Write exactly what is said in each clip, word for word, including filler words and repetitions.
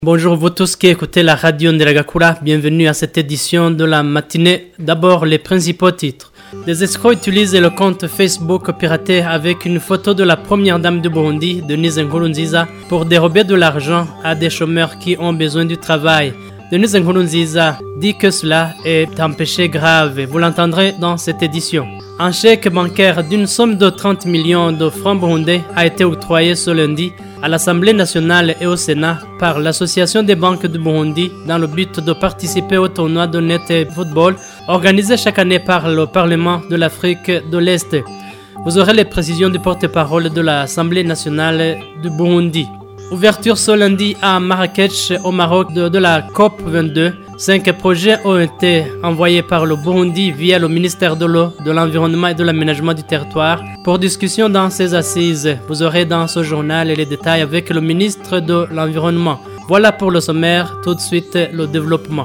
Bonjour vous tous qui écoutez la radio Nderagakura, bienvenue à cette édition de la matinée. D'abord les principaux titres. Des escrocs utilisent le compte Facebook piraté avec une photo de la première dame du Burundi, Denise Nkurunziza, pour dérober de l'argent à des chômeurs qui ont besoin du travail. Denise Nkurunziza dit que cela est un péché grave, vous l'entendrez dans cette édition. Un chèque bancaire d'une somme de trente millions de francs burundais a été octroyé ce lundi à l'Assemblée nationale et au Sénat par l'Association des banques du Burundi dans le but de participer au tournoi de net football organisé chaque année par le Parlement de l'Afrique de l'Est. Vous aurez les précisions du porte-parole de l'Assemblée nationale du Burundi. Ouverture ce lundi à Marrakech au Maroc de, de la COP vingt-deux. Cinq projets ont été envoyés par le Burundi via le ministère de l'eau, de l'environnement et de l'aménagement du territoire pour discussion dans ces assises. Vous aurez dans ce journal les détails avec le ministre de l'environnement. Voilà pour le sommaire, tout de suite le développement.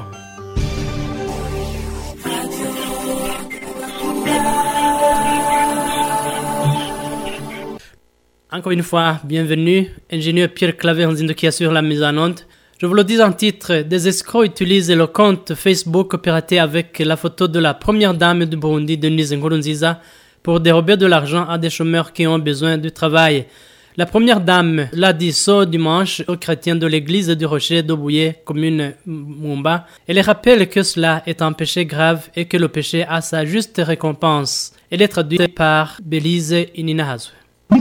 Encore une fois, bienvenue, ingénieur Pierre Claver Nzindo qui assure la mise en onde. Je vous le dis en titre, des escrocs utilisent le compte Facebook piraté avec la photo de la première dame du Burundi, Denise Nkurunziza, pour dérober de l'argent à des chômeurs qui ont besoin du travail. La première dame l'a dit ce dimanche aux chrétiens de l'église du Rocher d'Obouye, commune Mumba. Elle rappelle que cela est un péché grave et que le péché a sa juste récompense. Elle est traduite par Belize Ininahazu. Si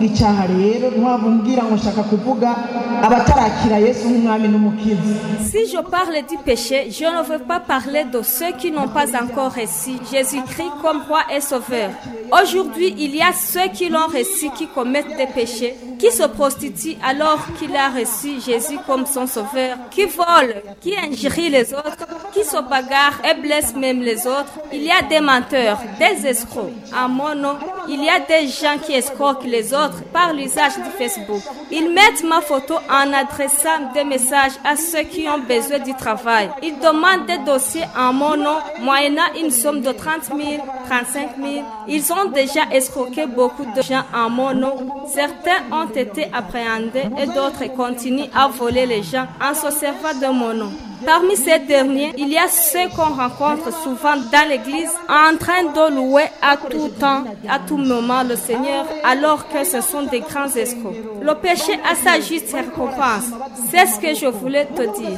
je parle du péché, je ne veux pas parler de ceux qui n'ont pas encore reçu Jésus-Christ comme roi et sauveur. Aujourd'hui, il y a ceux qui l'ont reçu qui commettent des péchés, qui se prostituent alors qu'il a reçu Jésus comme son sauveur, qui volent, qui injurient les autres, qui se bagarrent et blessent même les autres. Il y a des menteurs, des escrocs. À mon nom, il y a des gens qui escroquent les autres par l'usage du Facebook. Ils mettent ma photo en adressant des messages à ceux qui ont besoin du travail. Ils demandent des dossiers en mon nom, moyennant une somme de trente mille, trente-cinq mille. Ils ont déjà escroqué beaucoup de gens en mon nom. Certains ont été appréhendés et d'autres continuent à voler les gens en se servant de mon nom. Parmi ces derniers, il y a ceux qu'on rencontre souvent dans l'église en train de louer à tout temps, à tout moment le Seigneur, alors que ce sont des grands escrocs. Le péché a sa juste récompense. C'est ce que je voulais te dire.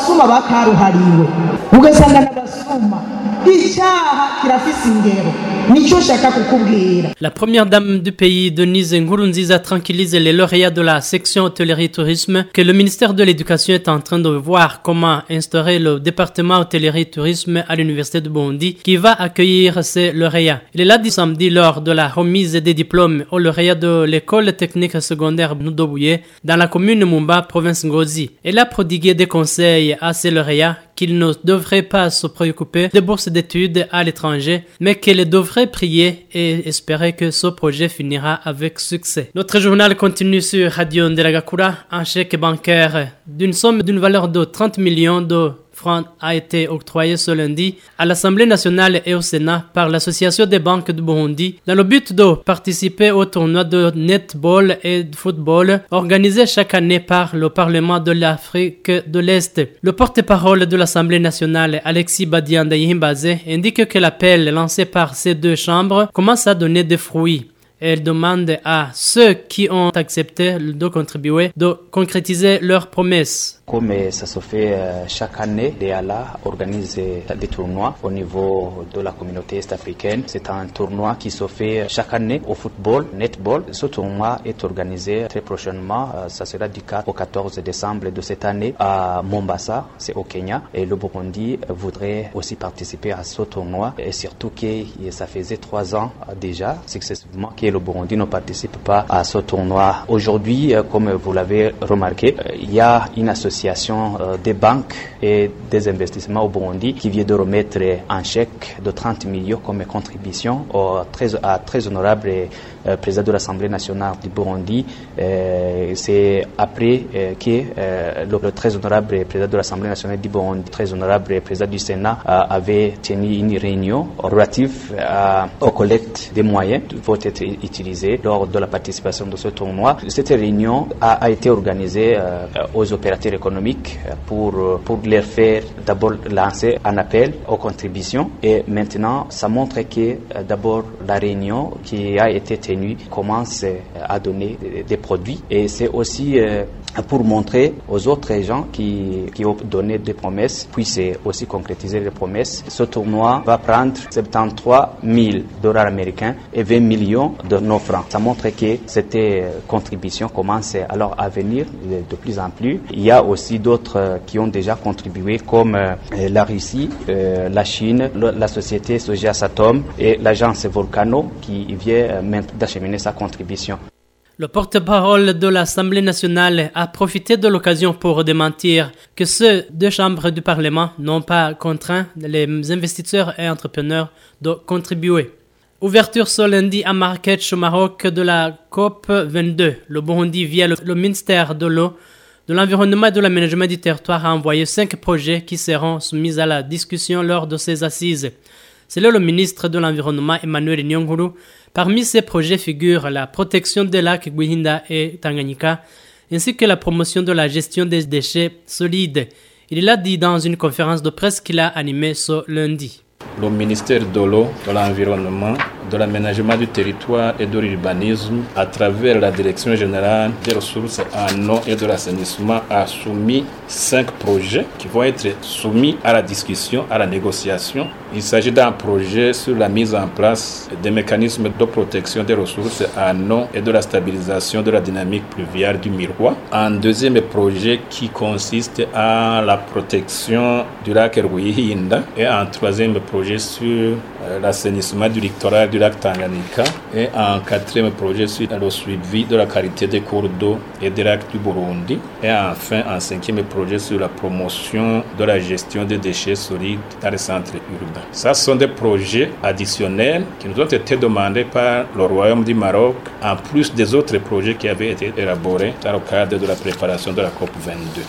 La première dame du pays, Denise Nkurunziza, tranquillise les lauréats de la section hôtellerie-tourisme que le ministère de l'Éducation est en train de voir comment instaurer le département hôtellerie-tourisme à l'université de Burundi qui va accueillir ces lauréats. Il est là du samedi lors de la remise des diplômes aux lauréats de l'école technique secondaire Ndobouye dans la commune Mumba, province Ngozi. Elle a prodigué des conseils à ces lauréats qu'ils ne devraient pas se préoccuper des bourses d'études à l'étranger, mais qu'ils devraient prier et espérer que ce projet finira avec succès. Notre journal continue sur Radio Nderagakura. Un chèque bancaire d'une somme d'une valeur de trente millions de francs a été octroyé ce lundi à l'Assemblée nationale et au Sénat par l'Association des banques du Burundi dans le but de participer au tournoi de netball et de football organisé chaque année par le Parlement de l'Afrique de l'Est. Le porte-parole de l'Assemblée nationale, Alexis Badian-Dayimbaze, indique que l'appel lancé par ces deux chambres commence à donner des fruits. Elle demande à ceux qui ont accepté de contribuer de concrétiser leurs promesses. Comme ça se fait chaque année, l'E A L A organise des tournois au niveau de la communauté est-africaine. C'est un tournoi qui se fait chaque année au football, netball. Ce tournoi est organisé très prochainement. Ça sera du quatre au quatorze décembre de cette année à Mombasa, c'est au Kenya. Et le Burundi voudrait aussi participer à ce tournoi. Et surtout que ça faisait trois ans déjà, successivement, que le Burundi ne participe pas à ce tournoi. Aujourd'hui, comme vous l'avez remarqué, il y a une association des banques et des investissements au Burundi qui vient de remettre un chèque de trente millions comme contribution au très, à très honorable euh, président de l'Assemblée nationale du Burundi. Euh, c'est après euh, que euh, le, le très honorable président de l'Assemblée nationale du Burundi, très honorable président du Sénat, euh, avait tenu une réunion relative à, aux collectes des moyens qui vont être utilisés lors de la participation de ce tournoi. Cette réunion a, a été organisée euh, aux opérateurs économiques économique pour, pour leur faire d'abord lancer un appel aux contributions. Et maintenant, ça montre que d'abord la réunion qui a été tenue commence à donner des produits. Et c'est aussi pour montrer aux autres gens qui, qui ont donné des promesses, puissent aussi concrétiser les promesses. Ce tournoi va prendre soixante-treize mille dollars américains et vingt millions de nos francs. Ça montre que cette contribution commence alors à venir de, de plus en plus. Il y a aussi d'autres qui ont déjà contribué comme euh, la Russie, euh, la Chine, le, la société Sojasatom et l'agence Volcano qui vient maintenant d'acheminer sa contribution. Le porte-parole de l'Assemblée nationale a profité de l'occasion pour démentir que ces deux chambres du Parlement n'ont pas contraint les investisseurs et entrepreneurs de contribuer. Ouverture ce lundi à Marrakech au Maroc de la COP vingt-deux. Le Burundi, via le, le ministère de l'eau, de l'environnement et de l'aménagement du territoire, a envoyé cinq projets qui seront soumis à la discussion lors de ces assises. Selon le ministre de l'Environnement Emmanuel Nyonguru, parmi ces projets figurent la protection des lacs Gwihinda et Tanganyika, ainsi que la promotion de la gestion des déchets solides. Il l'a dit dans une conférence de presse qu'il a animée ce lundi. Le ministère de l'eau, de l'environnement, de l'aménagement du territoire et de l'urbanisme, à travers la Direction générale des ressources en eau et de l'assainissement, a soumis cinq projets qui vont être soumis à la discussion, à la négociation. Il s'agit d'un projet sur la mise en place des mécanismes de protection des ressources en eau et de la stabilisation de la dynamique pluviale du miroir. Un deuxième projet qui consiste à la protection du lac Rwanda et un troisième projet sur euh, l'assainissement du littoral du lac Tanganyika et un quatrième projet sur le suivi de la qualité des cours d'eau et des lacs du Burundi et enfin un cinquième projet sur la promotion de la gestion des déchets solides dans les centres urbains. Ça sont des projets additionnels qui nous ont été demandés par le Royaume du Maroc en plus des autres projets qui avaient été élaborés dans le cadre de la préparation de la COP vingt-deux.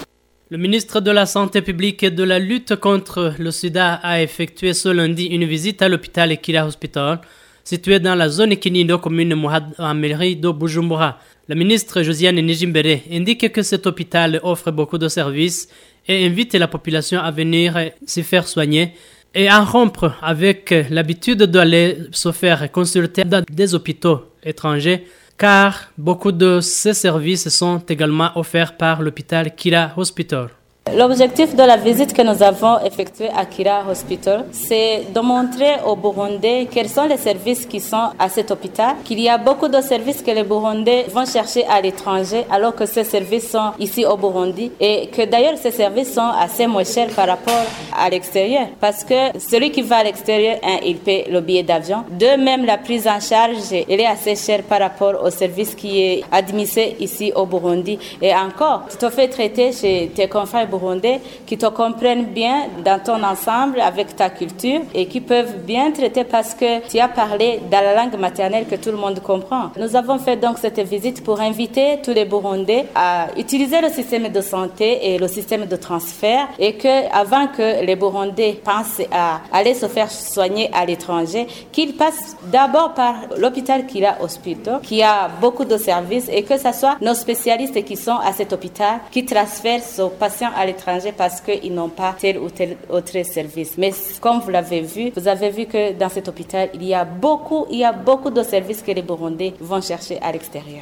Le ministre de la Santé publique et de la lutte contre le sida a effectué ce lundi une visite à l'hôpital Ekira Hospital, situé dans la zone Kinindo, commune Mouhad, en mairie de Bujumbura. La ministre Josiane Nijimbere indique que cet hôpital offre beaucoup de services et invite la population à venir s'y faire soigner et à rompre avec l'habitude d'aller se faire consulter dans des hôpitaux étrangers, car beaucoup de ces services sont également offerts par l'hôpital Kira Hospital. L'objectif de la visite que nous avons effectuée à Kira Hospital, c'est de montrer aux Burundais quels sont les services qui sont à cet hôpital, qu'il y a beaucoup de services que les Burundais vont chercher à l'étranger, alors que ces services sont ici au Burundi, et que d'ailleurs ces services sont assez moins chers par rapport à l'extérieur, parce que celui qui va à l'extérieur, un, il paie le billet d'avion. Deux, même la prise en charge, elle est assez chère par rapport au service qui est administré ici au Burundi. Et encore, tu te fais traiter chez tes confrères burundais qui te comprennent bien dans ton ensemble avec ta culture et qui peuvent bien traiter parce que tu as parlé dans la langue maternelle que tout le monde comprend. Nous avons fait donc cette visite pour inviter tous les Burundais à utiliser le système de santé et le système de transfert et que avant que les Burundais pensent à aller se faire soigner à l'étranger, qu'ils passent d'abord par l'hôpital Kira Hospital qui a beaucoup de services et que ce soit nos spécialistes qui sont à cet hôpital qui transfèrent aux patients à l'étranger parce qu'ils n'ont pas tel ou tel autre service. Mais comme vous l'avez vu, vous avez vu que dans cet hôpital, il y a beaucoup, il y a beaucoup de services que les Burundais vont chercher à l'extérieur.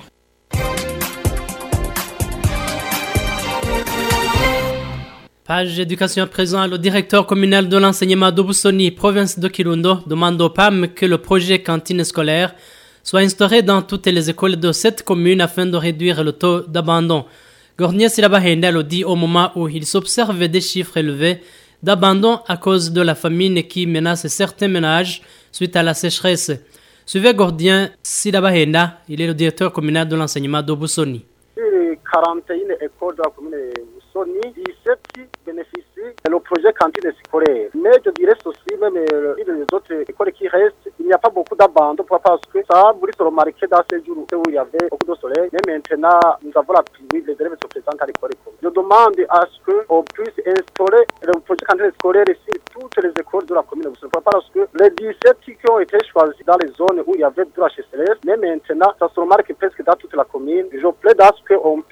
Page éducation à présent, le directeur communal de l'enseignement d'Obusoni, province de Kirundo, demande au P A M que le projet cantine scolaire soit instauré dans toutes les écoles de cette commune afin de réduire le taux d'abandon. Gornia Silabahenda le dit au moment où il s'observe des chiffres élevés d'abandon à cause de la famine qui menace certains ménages suite à la sécheresse. Suivez Gordien Silabahenda, il est le directeur communal de l'enseignement d'Obusoni. quarante et une écoles de la commune de Busoni, dix-sept bénéficient le projet cantine scolaire. Mais je dirais ceci, même les autres écoles qui restent, il n'y a pas beaucoup d'abandon parce que ça a voulu se remarquer dans ces jours où il y avait beaucoup de soleil. Mais maintenant, nous avons la pluie, les élèves se présentent à l'école. Je demande à ce qu'on puisse instaurer le projet cantine scolaire sur toutes les écoles de la commune de Busoni. Parce que les dix-sept qui ont été choisis dans les zones où il y avait de la sécheresse, mais maintenant, ça se remarque presque dans toute la commune. Je plaide à ce qu'on peut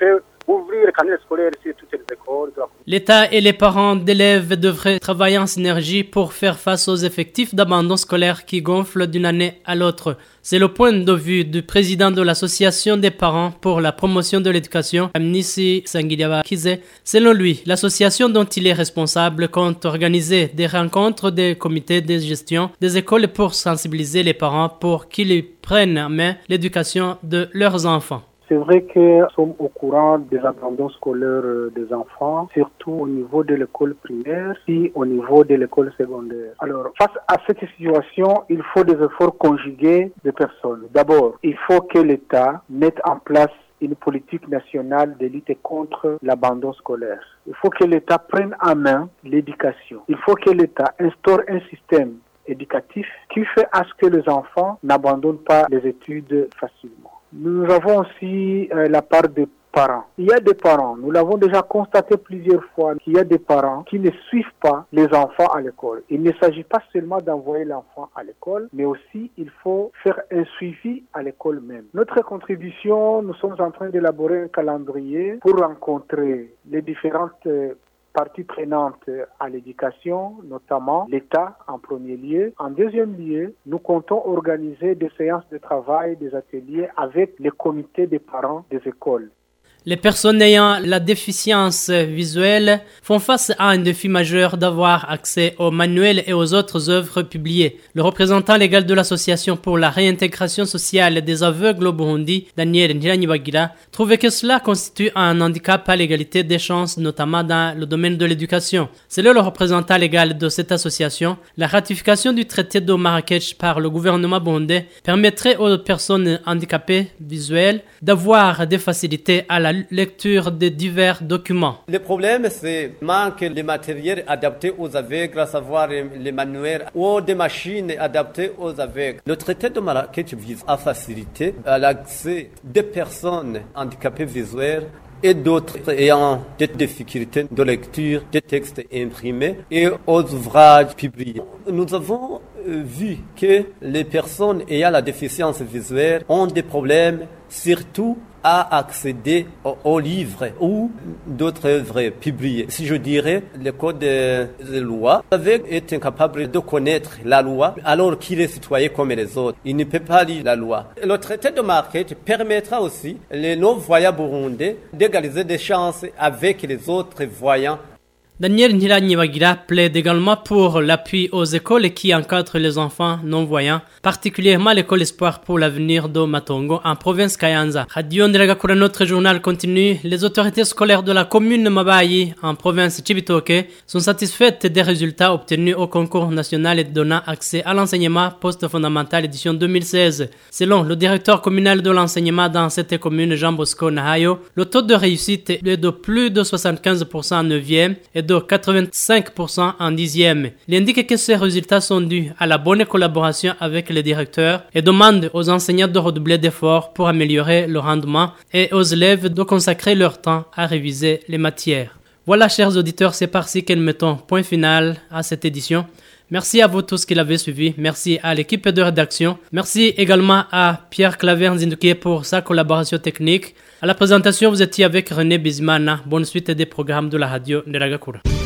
ouvrir les cantines scolaires sur toutes les écoles. L'État et les parents d'élèves devraient travailler en synergie pour faire face aux effectifs d'abandon scolaire qui gonflent d'une année à l'autre. C'est le point de vue du président de l'association des parents pour la promotion de l'éducation, Amnissi Sangiliaba Kize. Selon lui, l'association dont il est responsable compte organiser des rencontres des comités de gestion des écoles pour sensibiliser les parents pour qu'ils prennent en main l'éducation de leurs enfants. C'est vrai que nous sommes au courant des abandons scolaires des enfants, surtout au niveau de l'école primaire et au niveau de l'école secondaire. Alors, face à cette situation, il faut des efforts conjugués de personnes. D'abord, il faut que l'État mette en place une politique nationale de lutte contre l'abandon scolaire. Il faut que l'État prenne en main l'éducation. Il faut que l'État instaure un système éducatif qui fait à ce que les enfants n'abandonnent pas les études facilement. Nous avons aussi euh, la part des parents. Il y a des parents, nous l'avons déjà constaté plusieurs fois, qu'il y a des parents qui ne suivent pas les enfants à l'école. Il ne s'agit pas seulement d'envoyer l'enfant à l'école, mais aussi il faut faire un suivi à l'école même. Notre contribution, nous sommes en train d'élaborer un calendrier pour rencontrer les différentes euh, parties prenantes à l'éducation, notamment l'État en premier lieu. En deuxième lieu, nous comptons organiser des séances de travail, des ateliers avec les comités des parents des écoles. Les personnes ayant la déficience visuelle font face à un défi majeur d'avoir accès aux manuels et aux autres œuvres publiées. Le représentant légal de l'Association pour la réintégration sociale des aveugles au Burundi, Daniel Njiranyibagira, trouvait que cela constitue un handicap à l'égalité des chances, notamment dans le domaine de l'éducation. Selon le représentant légal de cette association, la ratification du traité de Marrakech par le gouvernement burundais permettrait aux personnes handicapées visuelles d'avoir des facilités à la lecture de divers documents. Le problème, c'est manque de matériel adapté aux aveugles, à savoir les manuels ou des machines adaptées aux aveugles. Le traité de Marrakech vise à faciliter l'accès des personnes handicapées visuelles et d'autres ayant des difficultés de lecture des textes imprimés et aux ouvrages publiés. Nous avons vu que les personnes ayant la déficience visuelle ont des problèmes, surtout à accéder aux, aux livres ou d'autres œuvres publiées. Si je dirais, le code de, de loi, l'aveugle est incapable de connaître la loi alors qu'il est citoyen comme les autres. Il ne peut pas lire la loi. Le traité de Marrakech permettra aussi les non-voyants burundais d'égaliser des chances avec les autres voyants. Daniel Njiranyibagira plaide également pour l'appui aux écoles qui encadrent les enfants non-voyants, particulièrement l'école Espoir pour l'avenir de Matongo en province Kayanza. Radio Nderagakura, notre journal continue. Les autorités scolaires de la commune Mabayi en province Chibitoke sont satisfaites des résultats obtenus au concours national et donnant accès à l'enseignement post-fondamental édition deux mille seize. Selon le directeur communal de l'enseignement dans cette commune, Jean Bosco Nahayo, le taux de réussite est de plus de soixante-quinze pour cent en neuvième et de quatre-vingt-cinq pour cent en dixième. Il indique que ces résultats sont dus à la bonne collaboration avec les directeurs et demande aux enseignants de redoubler d'efforts pour améliorer le rendement et aux élèves de consacrer leur temps à réviser les matières. Voilà, chers auditeurs, c'est par-ci que nous mettons point final à cette édition. Merci à vous tous qui l'avez suivi. Merci à l'équipe de rédaction. Merci également à Pierre Claver Nzindukié pour sa collaboration technique. À la présentation, vous étiez avec René Bizimana. Bonne suite des programmes de la radio Nderagakura.